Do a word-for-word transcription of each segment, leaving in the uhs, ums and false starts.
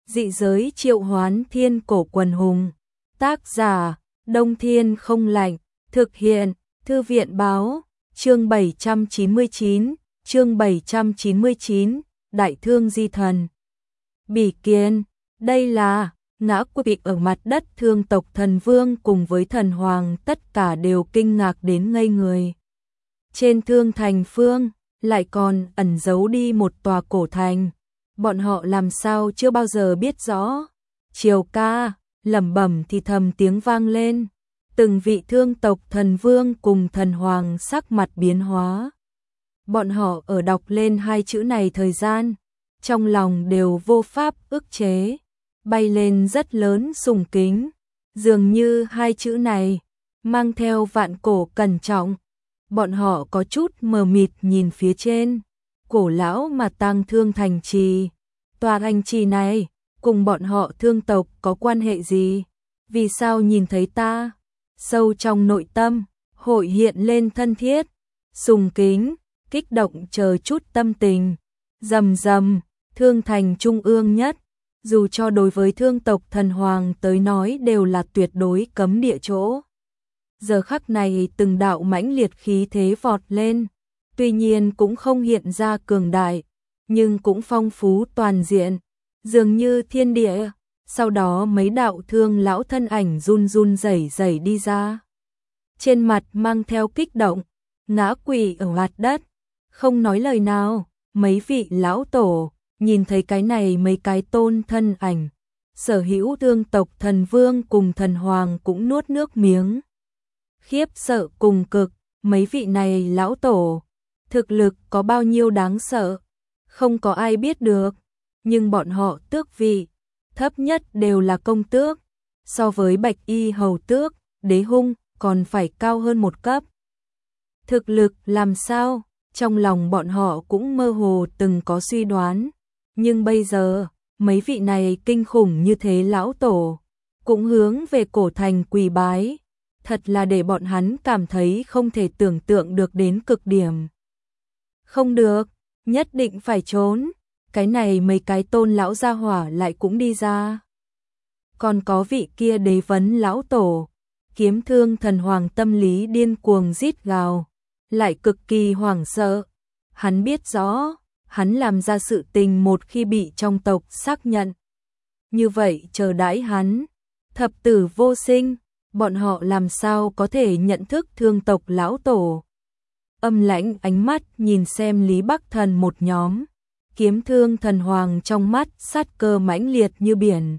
Dị giới triệu hoán thiên cổ quần hùng. Tác giả, Đông Thiên không lạnh. Thực hiện, Thư viện báo. Chương bảy trăm chín mươi chín, chương bảy trăm chín mươi chín, Đại Thương Di Thần. Bỉ Kiên, đây là ngã quỵ ở mặt đất. Thương tộc thần vương cùng với thần hoàng tất cả đều kinh ngạc đến ngây người. Trên thương thành phương, lại còn ẩn giấu đi một tòa cổ thành. Bọn họ làm sao chưa bao giờ biết rõ. Triều ca, lẩm bẩm thì thầm tiếng vang lên. Từng vị thương tộc thần vương cùng thần hoàng sắc mặt biến hóa. Bọn họ ở đọc lên hai chữ này thời gian, trong lòng đều vô pháp ức chế, bay lên rất lớn sùng kính. Dường như hai chữ này mang theo vạn cổ cẩn trọng. Bọn họ có chút mờ mịt nhìn phía trên, cổ lão mà tang thương thành trì. Tòa thành trì này cùng bọn họ thương tộc có quan hệ gì? Vì sao nhìn thấy ta? Sâu trong nội tâm, hội hiện lên thân thiết, sùng kính, kích động chờ chút tâm tình. Rầm rầm, thương thành trung ương nhất, dù cho đối với thương tộc thần hoàng tới nói đều là tuyệt đối cấm địa chỗ. Giờ khắc này từng đạo mãnh liệt khí thế vọt lên, tuy nhiên cũng không hiện ra cường đại, nhưng cũng phong phú toàn diện, dường như thiên địa. Sau đó mấy đạo thương lão thân ảnh run run rẩy rẩy đi ra. Trên mặt mang theo kích động, ngã quỵ ở mặt đất, không nói lời nào. Mấy vị lão tổ nhìn thấy cái này mấy cái tôn thân ảnh, sở hữu thương tộc thần vương cùng thần hoàng cũng nuốt nước miếng. Khiếp sợ cùng cực, mấy vị này lão tổ, thực lực có bao nhiêu đáng sợ, không có ai biết được, nhưng bọn họ tước vị thấp nhất đều là công tước, so với bạch y hầu tước, đế hung còn phải cao hơn một cấp. Thực lực làm sao, trong lòng bọn họ cũng mơ hồ từng có suy đoán, nhưng bây giờ, mấy vị này kinh khủng như thế lão tổ, cũng hướng về cổ thành quỳ bái, thật là để bọn hắn cảm thấy không thể tưởng tượng được đến cực điểm. Không được, nhất định phải trốn. Cái này mấy cái tôn lão gia hỏa lại cũng đi ra. Còn có vị kia đế vấn lão tổ, kiếm thương thần hoàng tâm lý điên cuồng rít gào, lại cực kỳ hoảng sợ. Hắn biết rõ, hắn làm ra sự tình một khi bị trong tộc xác nhận. Như vậy chờ đãi hắn, thập tử vô sinh, bọn họ làm sao có thể nhận thức thương tộc lão tổ. Âm lãnh ánh mắt nhìn xem Lý Bắc Thần một nhóm. Kiếm thương thần hoàng trong mắt sát cơ mãnh liệt như biển.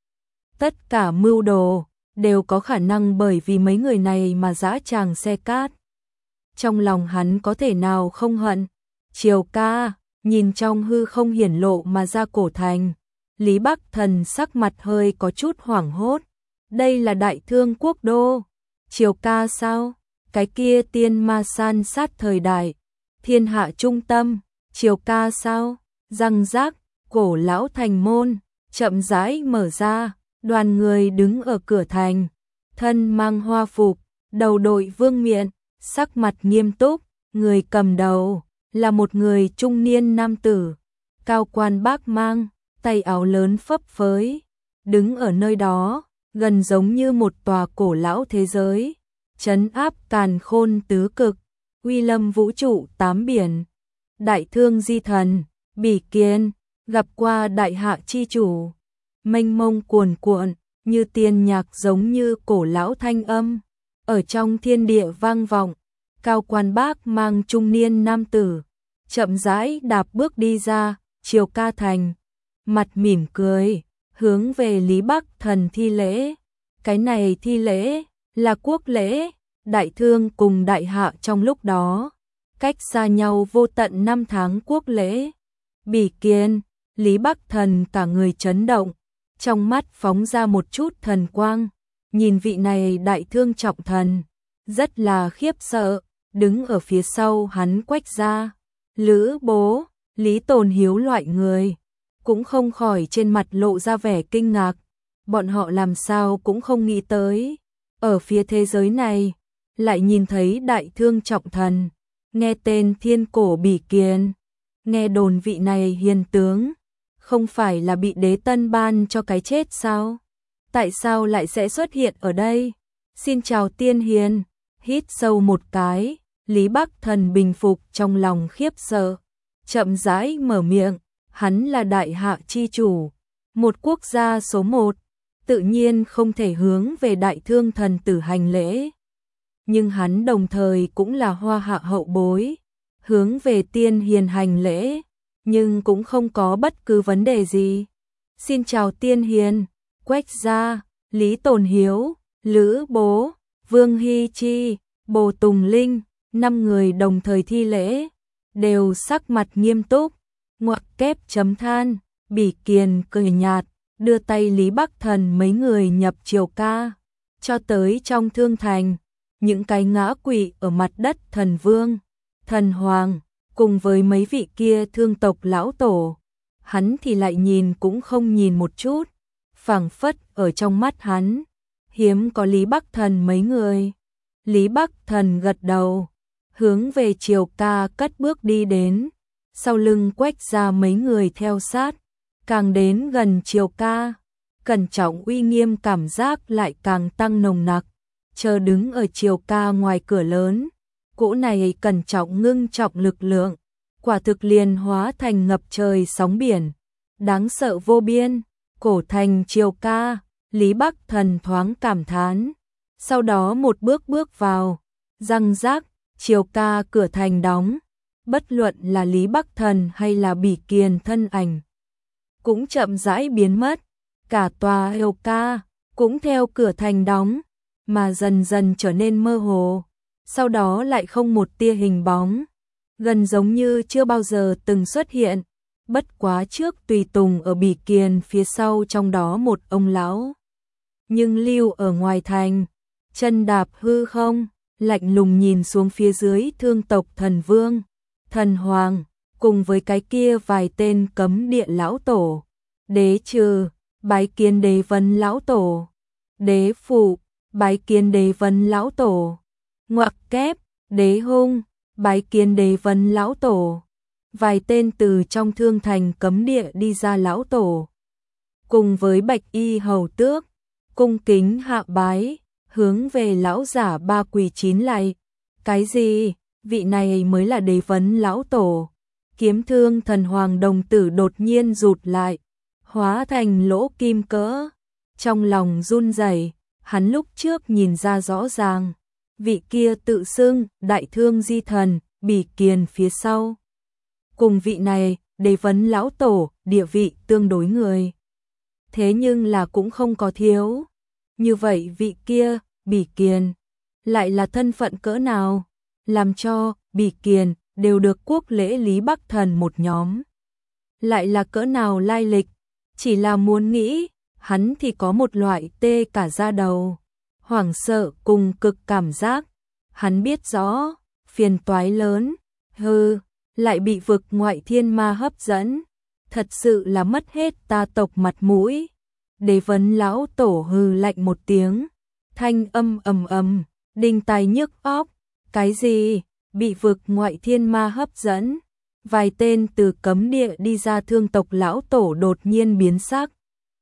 Tất cả mưu đồ đều có khả năng bởi vì mấy người này mà dã tràng xe cát. Trong lòng hắn có thể nào không hận. Triều ca, nhìn trong hư không hiển lộ mà ra cổ thành. Lý Bắc Thần sắc mặt hơi có chút hoảng hốt. Đây là Đại Thương quốc đô. Triều ca sao? Cái kia tiên ma san sát thời đại, thiên hạ trung tâm. Triều ca sao? Răng rác, cổ lão thành môn, chậm rãi mở ra, đoàn người đứng ở cửa thành, thân mang hoa phục, đầu đội vương miện, sắc mặt nghiêm túc, người cầm đầu, là một người trung niên nam tử, cao quan bác mang, tay áo lớn phấp phới, đứng ở nơi đó, gần giống như một tòa cổ lão thế giới, trấn áp càn khôn tứ cực, uy lâm vũ trụ tám biển. Đại Thương Di Thần, Bỉ Kiên, gặp qua đại hạ chi chủ, mênh mông cuồn cuộn, như tiên nhạc giống như cổ lão thanh âm, ở trong thiên địa vang vọng. Cao quan bác mang trung niên nam tử, chậm rãi đạp bước đi ra, Triều ca thành, mặt mỉm cười, hướng về Lý Bắc Thần thi lễ. Cái này thi lễ, là quốc lễ, Đại Thương cùng đại hạ trong lúc đó, cách xa nhau vô tận năm tháng quốc lễ. Bỉ Kiên, Lý Bắc Thần cả người chấn động, trong mắt phóng ra một chút thần quang, nhìn vị này Đại Thương trọng thần, rất là khiếp sợ, đứng ở phía sau hắn Quách gia, Lữ bố, Lý Tồn Hiếu loại người, cũng không khỏi trên mặt lộ ra vẻ kinh ngạc, bọn họ làm sao cũng không nghĩ tới, ở phía thế giới này, lại nhìn thấy Đại Thương trọng thần, nghe tên thiên cổ Bỉ Kiên. Nghe đồn vị này hiền tướng, không phải là bị đế tân ban cho cái chết sao? Tại sao lại sẽ xuất hiện ở đây? Xin chào tiên hiền, hít sâu một cái, Lý Bắc Thần bình phục trong lòng khiếp sợ, chậm rãi mở miệng, hắn là đại hạ chi chủ, một quốc gia số một, tự nhiên không thể hướng về đại thương thần tử hành lễ. Nhưng hắn đồng thời cũng là hoa hạ hậu bối, hướng về tiên hiền hành lễ, nhưng cũng không có bất cứ vấn đề gì. Xin chào tiên hiền, Quách gia, Lý Tồn Hiếu, Lữ Bố, Vương Hy Chi, Bồ Tùng Linh, năm người đồng thời thi lễ, đều sắc mặt nghiêm túc, ngoặc kép chấm than, Bỉ Kiền cười nhạt, đưa tay Lý Bắc Thần mấy người nhập triều ca, cho tới trong thương thành, những cái ngã quỵ ở mặt đất thần vương, thần hoàng, cùng với mấy vị kia thương tộc lão tổ, hắn thì lại nhìn cũng không nhìn một chút, phảng phất ở trong mắt hắn, hiếm có Lý Bắc Thần mấy người. Lý Bắc Thần gật đầu, hướng về triều ca cất bước đi đến, sau lưng Quách ra mấy người theo sát, càng đến gần triều ca, cẩn trọng uy nghiêm cảm giác lại càng tăng nồng nặc, chờ đứng ở triều ca ngoài cửa lớn, cỗ này cẩn trọng ngưng trọng lực lượng, quả thực liền hóa thành ngập trời sóng biển, đáng sợ vô biên, cổ thành triều ca, Lý Bắc Thần thoáng cảm thán, sau đó một bước bước vào, răng rác, triều ca cửa thành đóng, bất luận là Lý Bắc Thần hay là Bỉ Kiền thân ảnh, cũng chậm rãi biến mất, cả tòa triều ca cũng theo cửa thành đóng, mà dần dần trở nên mơ hồ, sau đó lại không một tia hình bóng, gần giống như chưa bao giờ từng xuất hiện, bất quá trước tùy tùng ở Bỉ Kiền phía sau trong đó một ông lão. Nhưng lưu ở ngoài thành, chân đạp hư không, lạnh lùng nhìn xuống phía dưới thương tộc thần vương, thần hoàng, cùng với cái kia vài tên cấm địa lão tổ, đế trừ, bái kiến đế vân lão tổ, đế phụ, bái kiến đế vân lão tổ, ngoặc kép, đế hung, bái kiến đế vân lão tổ, vài tên từ trong thương thành cấm địa đi ra lão tổ, cùng với bạch y hầu tước, cung kính hạ bái, hướng về lão giả ba quỳ chín lạy. Cái gì? Vị này mới là đế vấn lão tổ. Kiếm thương thần hoàng đồng tử đột nhiên rụt lại, hóa thành lỗ kim cỡ. Trong lòng run rẩy, hắn lúc trước nhìn ra rõ ràng, vị kia tự xưng đại thương di thần, Bỉ Kiền phía sau. Cùng vị này, đế vấn lão tổ, địa vị tương đối người. Thế nhưng là cũng không có thiếu. Như vậy vị kia, Bỉ Kiền, lại là thân phận cỡ nào, làm cho Bỉ Kiền đều được quốc lễ Lý Bắc Thần một nhóm. Lại là cỡ nào lai lịch, chỉ là muốn nghĩ, hắn thì có một loại tê cả da đầu, hoảng sợ cùng cực cảm giác. Hắn biết rõ, phiền toái lớn, hư, lại bị vực ngoại thiên ma hấp dẫn, thật sự là mất hết ta tộc mặt mũi. Đế vấn lão tổ hừ lạnh một tiếng, thanh âm ầm ầm, đinh tai nhức óc, cái gì? Bị vực ngoại thiên ma hấp dẫn? Vài tên từ cấm địa đi ra thương tộc lão tổ đột nhiên biến sắc.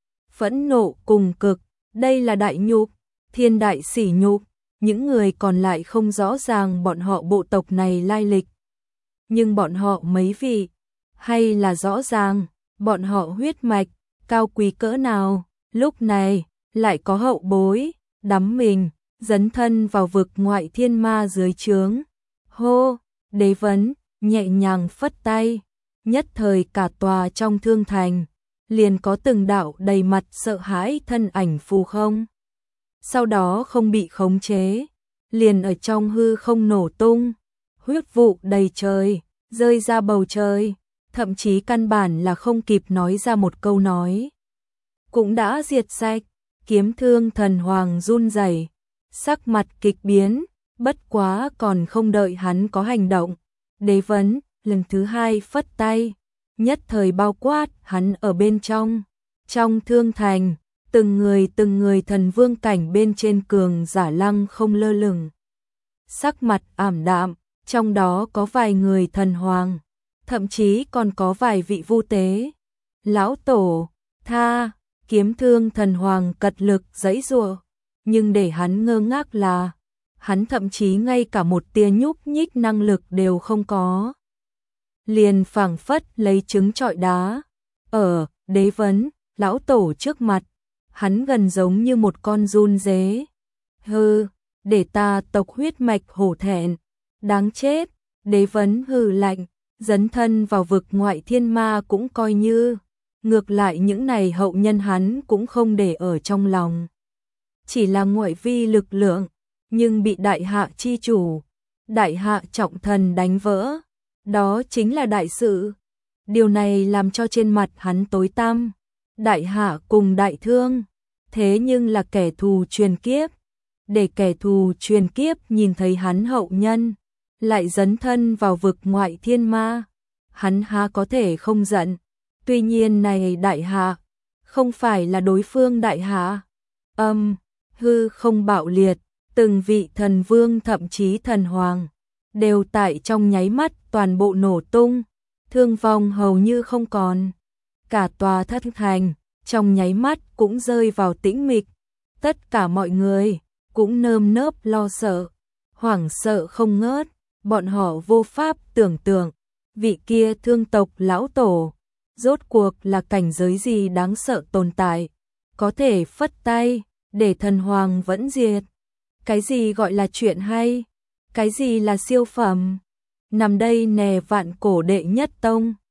Phẫn nộ cùng cực, đây là đại nhục, thiên đại sỉ nhục, những người còn lại không rõ ràng bọn họ bộ tộc này lai lịch. Nhưng bọn họ mấy vị, hay là rõ ràng, bọn họ huyết mạch, cao quý cỡ nào, lúc này, lại có hậu bối, đắm mình, dấn thân vào vực ngoại thiên ma dưới trướng. Hô, đế vấn, nhẹ nhàng phất tay, nhất thời cả tòa trong thương thành, liền có từng đạo đầy mặt sợ hãi thân ảnh phù không. Sau đó không bị khống chế, liền ở trong hư không nổ tung, huyết vụ đầy trời, rơi ra bầu trời, thậm chí căn bản là không kịp nói ra một câu nói. Cũng đã diệt sạch, kiếm thương thần hoàng run rẩy, sắc mặt kịch biến, bất quá còn không đợi hắn có hành động. Đế vấn, lần thứ hai phất tay, nhất thời bao quát hắn ở bên trong. Trong thương thành, từng người từng người thần vương cảnh bên trên cường giả lăng không lơ lửng. Sắc mặt ảm đạm, trong đó có vài người thần hoàng, thậm chí còn có vài vị vu tế. Lão tổ, tha, kiếm thương thần hoàng cật lực giãy giụa, nhưng để hắn ngơ ngác là, hắn thậm chí ngay cả một tia nhúc nhích năng lực đều không có. Liền phảng phất lấy trứng trọi đá, ở đế vấn, lão tổ trước mặt, hắn gần giống như một con giun dế. Hừ, để ta tộc huyết mạch hổ thẹn, đáng chết, đế vấn hừ lạnh, dấn thân vào vực ngoại thiên ma cũng coi như, ngược lại những này hậu nhân hắn cũng không để ở trong lòng. Chỉ là ngoại vi lực lượng, nhưng bị đại hạ chi chủ, đại hạ trọng thần đánh vỡ, đó chính là đại sự. Điều này làm cho trên mặt hắn tối tăm, đại hạ cùng đại thương, thế nhưng là kẻ thù truyền kiếp, để kẻ thù truyền kiếp nhìn thấy hắn hậu nhân, lại dấn thân vào vực ngoại thiên ma, hắn há có thể không giận. Tuy nhiên này đại hạ, không phải là đối phương đại hạ. Âm, hư không bạo liệt, từng vị thần vương thậm chí thần hoàng, đều tại trong nháy mắt toàn bộ nổ tung, thương vong hầu như không còn. Cả tòa thất thành, trong nháy mắt cũng rơi vào tĩnh mịch, tất cả mọi người cũng nơm nớp lo sợ, hoảng sợ không ngớt, bọn họ vô pháp tưởng tượng, vị kia thương tộc lão tổ, rốt cuộc là cảnh giới gì đáng sợ tồn tại, có thể phất tay, để thần hoàng vẫn diệt. Cái gì gọi là chuyện hay? Cái gì là siêu phẩm? Nằm đây nè vạn cổ đệ nhất tông.